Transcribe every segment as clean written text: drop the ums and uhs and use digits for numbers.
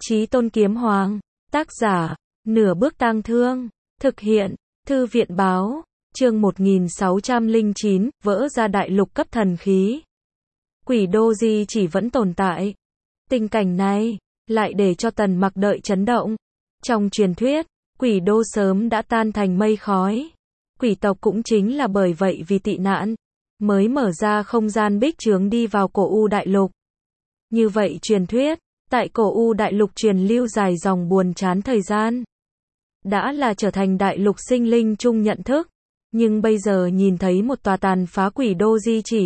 Chí Tôn Kiếm Hoàng. Tác giả, Nửa Bước Tang Thương. Thực hiện, Thư viện Báo. Chương 1609, vỡ ra đại lục cấp thần khí. Quỷ đô di chỉ vẫn tồn tại. Tình cảnh này, lại để cho Tần Mặc đợi chấn động. Trong truyền thuyết, quỷ đô sớm đã tan thành mây khói. Quỷ tộc cũng chính là bởi vậy vì tị nạn, mới mở ra không gian bích chướng đi vào cổ U đại lục. Như vậy truyền thuyết, tại cổ U đại lục truyền lưu dài dòng buồn chán thời gian. Đã là trở thành đại lục sinh linh chung nhận thức. Nhưng bây giờ nhìn thấy một tòa tàn phá quỷ đô di chỉ.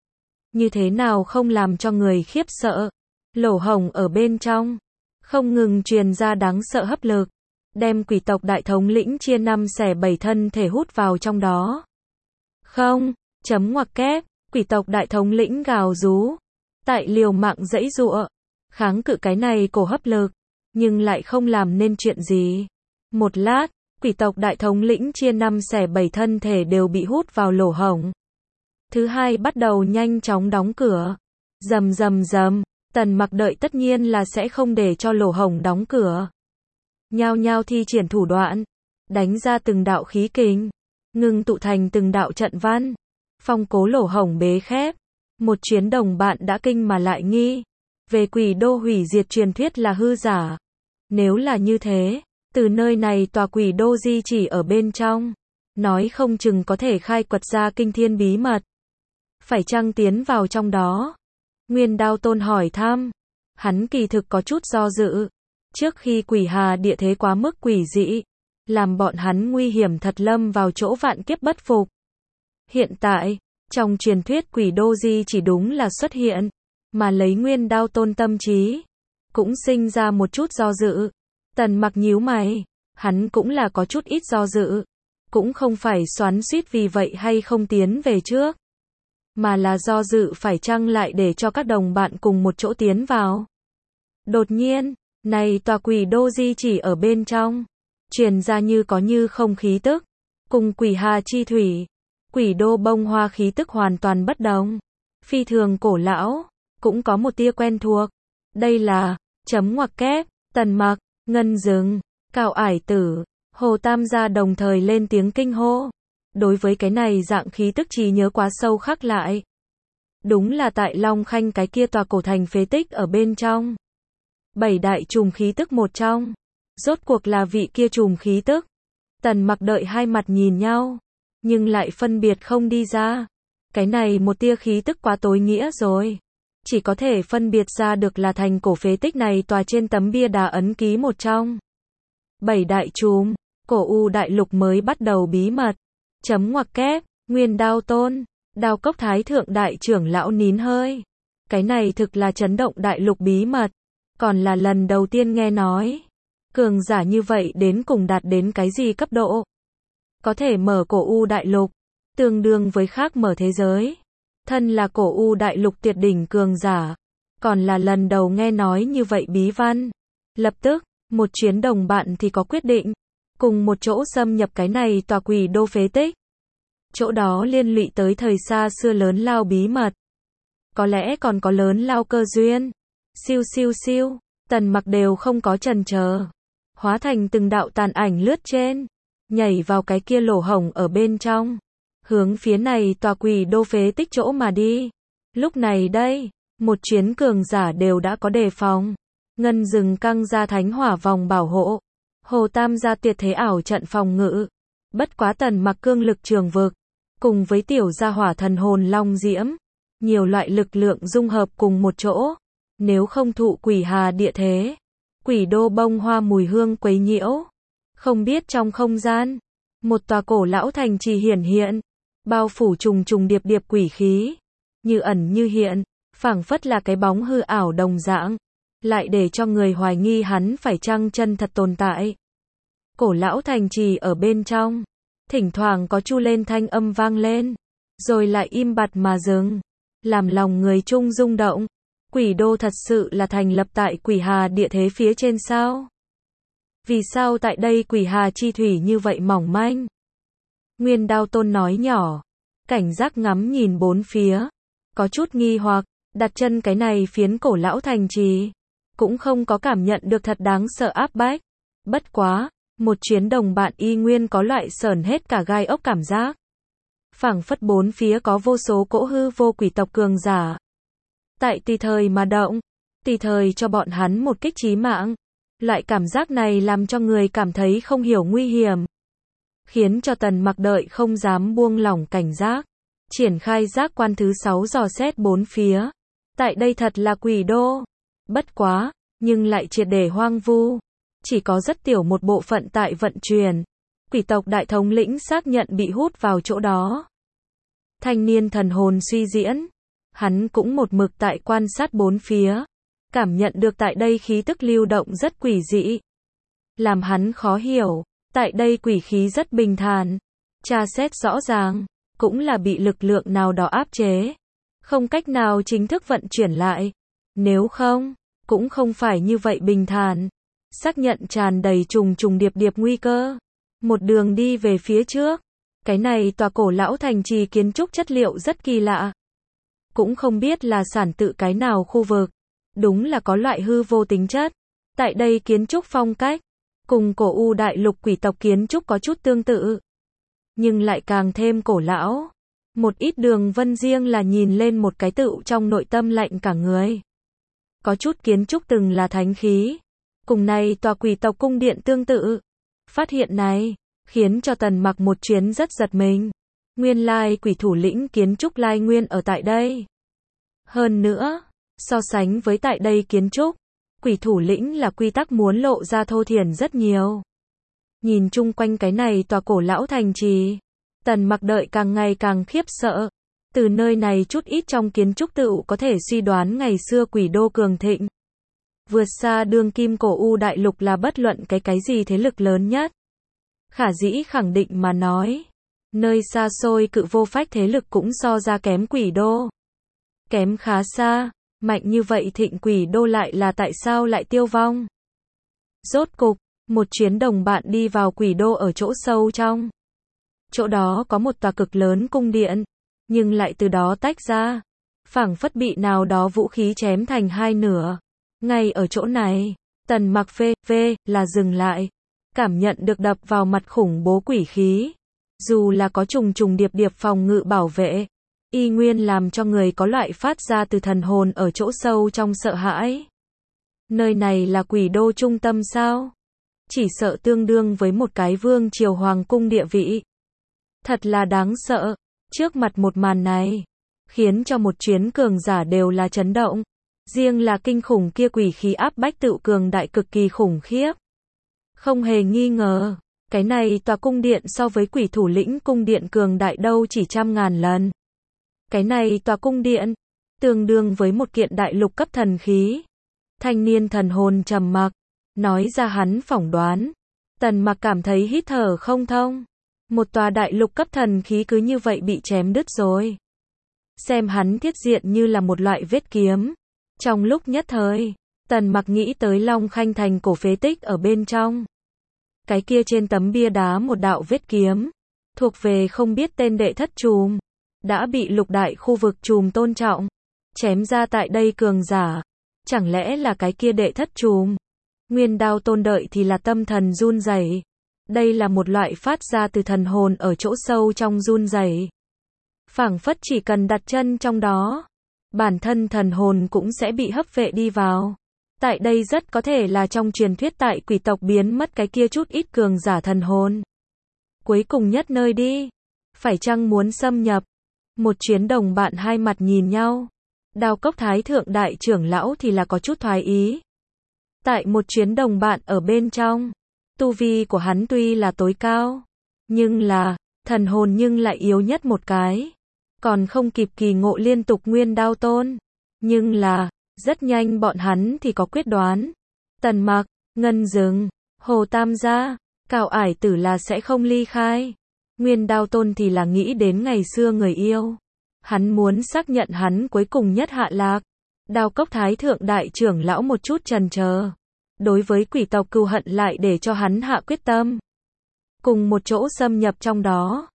Như thế nào không làm cho người khiếp sợ. Lỗ hổng ở bên trong. Không ngừng truyền ra đáng sợ hấp lực. Đem quỷ tộc đại thống lĩnh chia 5 xẻ 7 thân thể hút vào trong đó. Không, chấm ngoặc kép, quỷ tộc đại thống lĩnh gào rú. Tại liều mạng giãy giụa. Kháng cự cái này cổ hấp lực. Nhưng lại không làm nên chuyện gì. Một lát, quỷ tộc đại thống lĩnh chia 5 xẻ 7 thân thể đều bị hút vào lỗ hổng. Thứ hai bắt đầu nhanh chóng đóng cửa. Rầm rầm rầm, Tần Mặc đợi tất nhiên là sẽ không để cho lỗ hổng đóng cửa. Nhao nhao thi triển thủ đoạn, đánh ra từng đạo khí kình, ngưng tụ thành từng đạo trận văn, phong cố lỗ hổng bế khép. Một chuyến đồng bạn đã kinh mà lại nghi, về quỷ đô hủy diệt truyền thuyết là hư giả. Nếu là như thế, từ nơi này tòa quỷ đô di chỉ ở bên trong, nói không chừng có thể khai quật ra kinh thiên bí mật. Phải chăng tiến vào trong đó? Nguyên Đao Tôn hỏi thăm. Hắn kỳ thực có chút do dự. Trước khi quỷ hà địa thế quá mức quỷ dị, làm bọn hắn nguy hiểm thật lâm vào chỗ vạn kiếp bất phục. Hiện tại, trong truyền thuyết quỷ đô di chỉ đúng là xuất hiện, mà lấy Nguyên Đao Tôn tâm trí, cũng sinh ra một chút do dự. Tần Mặc nhíu mày, hắn cũng là có chút ít do dự, cũng không phải xoắn xuýt vì vậy hay không tiến về trước, mà là do dự phải chăng lại để cho các đồng bạn cùng một chỗ tiến vào. Đột nhiên, này tòa quỷ đô di chỉ ở bên trong, truyền ra như có như không khí tức, cùng quỷ hà chi thủy, quỷ đô bông hoa khí tức hoàn toàn bất đồng, phi thường cổ lão, cũng có một tia quen thuộc. Đây là, chấm ngoặc kép, Tần Mặc, Ngân Dừng, Cao Ải Tử, Hồ Tam gia đồng thời lên tiếng kinh hô. Đối với cái này dạng khí tức trí nhớ quá sâu khắc lại. Đúng là tại Long Khanh cái kia tòa cổ thành phế tích ở bên trong. 7 đại trùm khí tức một trong. Rốt cuộc là vị kia trùm khí tức. Tần Mặc đợi hai mặt nhìn nhau, nhưng lại phân biệt không đi ra. Cái này một tia khí tức quá tối nghĩa rồi. Chỉ có thể phân biệt ra được là thành cổ phế tích này tòa trên tấm bia đá ấn ký một trong. 7 đại trùm, cổ U đại lục mới bắt đầu bí mật. Chấm ngoặc kép, Nguyên Đao Tôn, Đao Cốc Thái Thượng đại trưởng lão nín hơi. Cái này thực là chấn động đại lục bí mật, còn là lần đầu tiên nghe nói. Cường giả như vậy đến cùng đạt đến cái gì cấp độ? Có thể mở cổ U đại lục, tương đương với khác mở thế giới. Thân là cổ U đại lục tuyệt đỉnh cường giả, còn là lần đầu nghe nói như vậy bí văn. Lập tức, một chuyến đồng bạn thì có quyết định, cùng một chỗ xâm nhập cái này tòa quỷ đô phế tích. Chỗ đó liên lụy tới thời xa xưa lớn lao bí mật. Có lẽ còn có lớn lao cơ duyên. Siêu siêu siêu, Tần Mặc đều không có chần chờ. Hóa thành từng đạo tàn ảnh lướt trên, nhảy vào cái kia lỗ hổng ở bên trong. Hướng phía này tòa quỷ đô phế tích chỗ mà đi. Lúc này đây, một chuyến cường giả đều đã có đề phòng. Ngân Dừng căng ra thánh hỏa vòng bảo hộ. Hồ Tam gia tuyệt thế ảo trận phòng ngự. Bất quá Tần Mặc cương lực trường vực, cùng với tiểu gia hỏa thần hồn long diễm, nhiều loại lực lượng dung hợp cùng một chỗ. Nếu không thụ quỷ hà địa thế, quỷ đô bông hoa mùi hương quấy nhiễu. Không biết trong không gian, một tòa cổ lão thành trì hiển hiện, bao phủ trùng trùng điệp điệp quỷ khí, như ẩn như hiện, phảng phất là cái bóng hư ảo đồng dạng, lại để cho người hoài nghi hắn phải chăng chân thật tồn tại. Cổ lão thành trì ở bên trong, thỉnh thoảng có chu lên thanh âm vang lên, rồi lại im bặt mà dừng, làm lòng người chung rung động. Quỷ đô thật sự là thành lập tại quỷ hà địa thế phía trên sao? Vì sao tại đây quỷ hà chi thủy như vậy mỏng manh? Nguyên Đao Tôn nói nhỏ, cảnh giác ngắm nhìn bốn phía, có chút nghi hoặc, đặt chân cái này phiến cổ lão thành trì. cũng không có cảm nhận được thật đáng sợ áp bách. Bất quá, một chuyến đồng bạn y nguyên có loại sởn hết cả gai ốc cảm giác. Phảng phất bốn phía có vô số cỗ hư vô quỷ tộc cường giả. Tại tùy thời mà động, tùy thời cho bọn hắn một kích chí mạng. Loại cảm giác này làm cho người cảm thấy không hiểu nguy hiểm. Khiến cho Tần Mặc đợi không dám buông lỏng cảnh giác. Triển khai giác quan thứ 6 dò xét bốn phía. Tại đây thật là quỷ đô. Bất quá, nhưng lại triệt để hoang vu. Chỉ có rất tiểu một bộ phận tại vận chuyển. Quỷ tộc đại thống lĩnh xác nhận bị hút vào chỗ đó. Thanh niên thần hồn suy diễn. Hắn cũng một mực tại quan sát bốn phía. Cảm nhận được tại đây khí tức lưu động rất quỷ dị. Làm hắn khó hiểu. Tại đây quỷ khí rất bình thản. Tra xét rõ ràng. Cũng là bị lực lượng nào đó áp chế. Không cách nào chính thức vận chuyển lại. Nếu không, cũng không phải như vậy bình thản. Xác nhận tràn đầy trùng trùng điệp điệp nguy cơ. Một đường đi về phía trước. Cái này tòa cổ lão thành trì kiến trúc chất liệu rất kỳ lạ. Cũng không biết là sản tự cái nào khu vực. Đúng là có loại hư vô tính chất. Tại đây kiến trúc phong cách. Cùng cổ U đại lục quỷ tộc kiến trúc có chút tương tự. Nhưng lại càng thêm cổ lão. Một ít đường vân riêng là nhìn lên một cái tựu trong nội tâm lạnh cả người. Có chút kiến trúc từng là thánh khí. Cùng này tòa quỷ tộc cung điện tương tự. Phát hiện này, khiến cho Tần Mặc một chuyến rất giật mình. Nguyên lai quỷ thủ lĩnh kiến trúc lai nguyên ở tại đây. Hơn nữa, so sánh với tại đây kiến trúc, quỷ thủ lĩnh là quy tắc muốn lộ ra thô thiển rất nhiều. Nhìn chung quanh cái này tòa cổ lão thành trì, Tần Mặc đợi càng ngày càng khiếp sợ. Từ nơi này chút ít trong kiến trúc tựu có thể suy đoán ngày xưa quỷ đô cường thịnh. Vượt xa đương kim cổ U đại lục là bất luận cái gì thế lực lớn nhất. Khả dĩ khẳng định mà nói, nơi xa xôi cự vô phách thế lực cũng so ra kém quỷ đô. Kém khá xa, mạnh như vậy thịnh quỷ đô lại là tại sao lại tiêu vong. Rốt cục, một chuyến đồng bạn đi vào quỷ đô ở chỗ sâu trong. Chỗ đó có một tòa cực lớn cung điện, nhưng lại từ đó tách ra. Phảng phất bị nào đó vũ khí chém thành hai nửa. Ngay ở chỗ này, Tần Mặc là dừng lại. Cảm nhận được đập vào mặt khủng bố quỷ khí. Dù là có trùng trùng điệp điệp phòng ngự bảo vệ, y nguyên làm cho người có loại phát ra từ thần hồn ở chỗ sâu trong sợ hãi. Nơi này là quỷ đô trung tâm sao? Chỉ sợ tương đương với một cái vương triều hoàng cung địa vị. Thật là đáng sợ. Trước mặt một màn này, khiến cho một chuyến cường giả đều là chấn động. Riêng là kinh khủng kia quỷ khí áp bách tự cường đại cực kỳ khủng khiếp. Không hề nghi ngờ, cái này tòa cung điện so với quỷ thủ lĩnh cung điện cường đại đâu chỉ trăm ngàn lần. Cái này tòa cung điện, tương đương với một kiện đại lục cấp thần khí. Thanh niên thần hồn trầm mặc, nói ra hắn phỏng đoán. Tần Mặc cảm thấy hít thở không thông. Một tòa đại lục cấp thần khí cứ như vậy bị chém đứt rồi. Xem hắn thiết diện như là một loại vết kiếm. Trong lúc nhất thời, Tần Mặc nghĩ tới Long Khanh thành cổ phế tích ở bên trong. Cái kia trên tấm bia đá một đạo vết kiếm, thuộc về không biết tên đệ thất trùm, đã bị lục đại khu vực trùm tôn trọng, chém ra tại đây cường giả. Chẳng lẽ là cái kia đệ thất trùm? Nguyên Đao Tôn đợi thì là tâm thần run rẩy. Đây là một loại phát ra từ thần hồn ở chỗ sâu trong run rẩy. Phảng phất chỉ cần đặt chân trong đó, bản thân thần hồn cũng sẽ bị hấp vệ đi vào. Tại đây rất có thể là trong truyền thuyết tại quỷ tộc biến mất cái kia chút ít cường giả thần hồn. Cuối cùng nhất nơi đi, phải chăng muốn xâm nhập? Một chuyến đồng bạn hai mặt nhìn nhau. Đao Cốc Thái Thượng đại trưởng lão thì là có chút thoái ý. Tại một chuyến đồng bạn ở bên trong, tu vi của hắn tuy là tối cao, nhưng là, thần hồn nhưng lại yếu nhất một cái. Còn không kịp kỳ ngộ liên tục Nguyên Đao Tôn. Nhưng là, rất nhanh bọn hắn thì có quyết đoán. Tần Mặc, Ngân Dừng, Hồ Tam Gia, Cào Ải Tử là sẽ không ly khai. Nguyên Đao Tôn thì là nghĩ đến ngày xưa người yêu. Hắn muốn xác nhận hắn cuối cùng nhất hạ lạc. Đao Cốc Thái Thượng đại trưởng lão một chút chần chờ. Đối với quỷ tộc cừu hận lại để cho hắn hạ quyết tâm. Cùng một chỗ xâm nhập trong đó.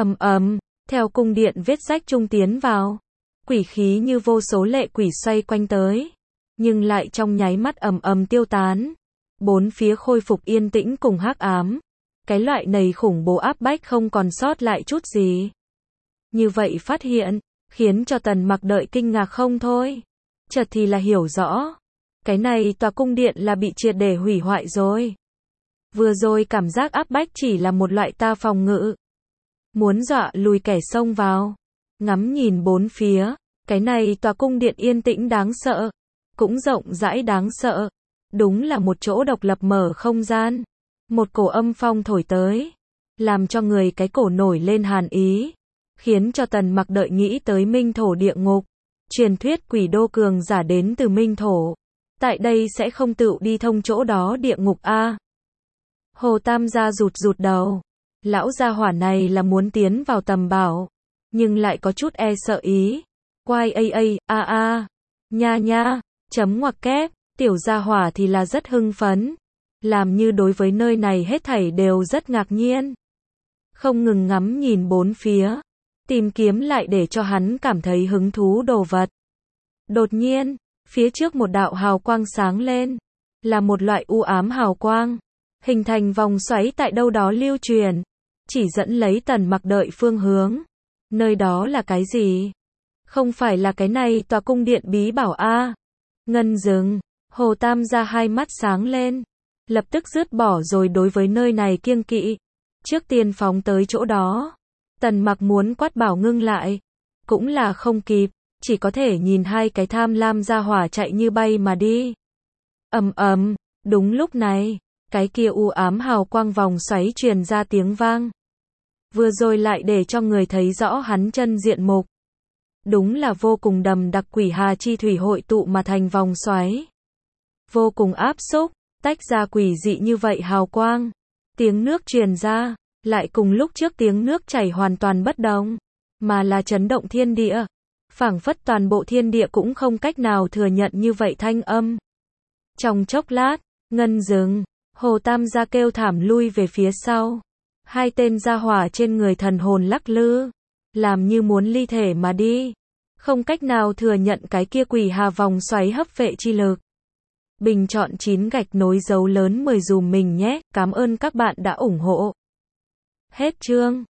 Theo cung điện vết rách trung tiến vào. Quỷ khí như vô số lệ quỷ xoay quanh tới. nhưng lại trong nháy mắt ầm ầm tiêu tán. Bốn phía khôi phục yên tĩnh cùng hắc ám. Cái loại này khủng bố áp bách không còn sót lại chút gì. Như vậy phát hiện, khiến cho Tần Mặc đợi kinh ngạc không thôi. Chợt thì là hiểu rõ. Cái này tòa cung điện là bị triệt để hủy hoại rồi. Vừa rồi cảm giác áp bách chỉ là một loại ta phòng ngự. Muốn dọa lùi kẻ xông vào. Ngắm nhìn bốn phía, cái này tòa cung điện yên tĩnh đáng sợ. Cũng rộng rãi đáng sợ. Đúng là một chỗ độc lập mở không gian. Một cổ âm phong thổi tới. Làm cho người cái cổ nổi lên hàn ý. Khiến cho Tần Mặc đợi nghĩ tới Minh Thổ địa ngục. Truyền thuyết quỷ đô cường giả đến từ Minh Thổ. Tại đây sẽ không tự đi thông chỗ đó địa ngục a. Hồ Tam gia rụt đầu. Lão gia hỏa này là muốn tiến vào tầm bảo. Nhưng lại có chút e sợ ý. Quai nha, chấm ngoặc kép. Tiểu gia hỏa thì là rất hưng phấn. Làm như đối với nơi này hết thảy đều rất ngạc nhiên. Không ngừng ngắm nhìn bốn phía. Tìm kiếm lại để cho hắn cảm thấy hứng thú đồ vật. Đột nhiên, phía trước một đạo hào quang sáng lên. Là một loại u ám hào quang. Hình thành vòng xoáy tại đâu đó lưu truyền. Chỉ dẫn lấy Tần Mặc đợi phương hướng. Nơi đó là cái gì? Không phải là cái này tòa cung điện bí bảo a. Ngân dừng. Hồ Tam gia hai mắt sáng lên. Lập tức dứt bỏ rồi đối với nơi này kiêng kỵ. Trước tiên phóng tới chỗ đó. Tần Mặc muốn quát bảo ngưng lại. Cũng là không kịp. Chỉ có thể nhìn hai cái tham lam gia hỏa chạy như bay mà đi. Ầm. Đúng lúc này. Cái kia u ám hào quang vòng xoáy truyền ra tiếng vang. Vừa rồi lại để cho người thấy rõ hắn chân diện mục. Đúng là vô cùng đầm đặc quỷ hà chi thủy hội tụ mà thành vòng xoáy. Vô cùng áp xúc, tách ra quỷ dị như vậy hào quang. Tiếng nước truyền ra, lại cùng lúc trước tiếng nước chảy hoàn toàn bất đồng, mà là chấn động thiên địa. Phảng phất toàn bộ thiên địa cũng không cách nào thừa nhận như vậy thanh âm. Trong chốc lát, ngân dừng, Hồ Tam gia kêu thảm lui về phía sau. Hai tên gia hỏa trên người thần hồn lắc lư, làm như muốn ly thể mà đi. Không cách nào thừa nhận cái kia quỷ hà vòng xoáy hấp vệ chi lực. Bình chọn 9 gạch nối dấu lớn 10 dùm mình nhé, cảm ơn các bạn đã ủng hộ. Hết chương.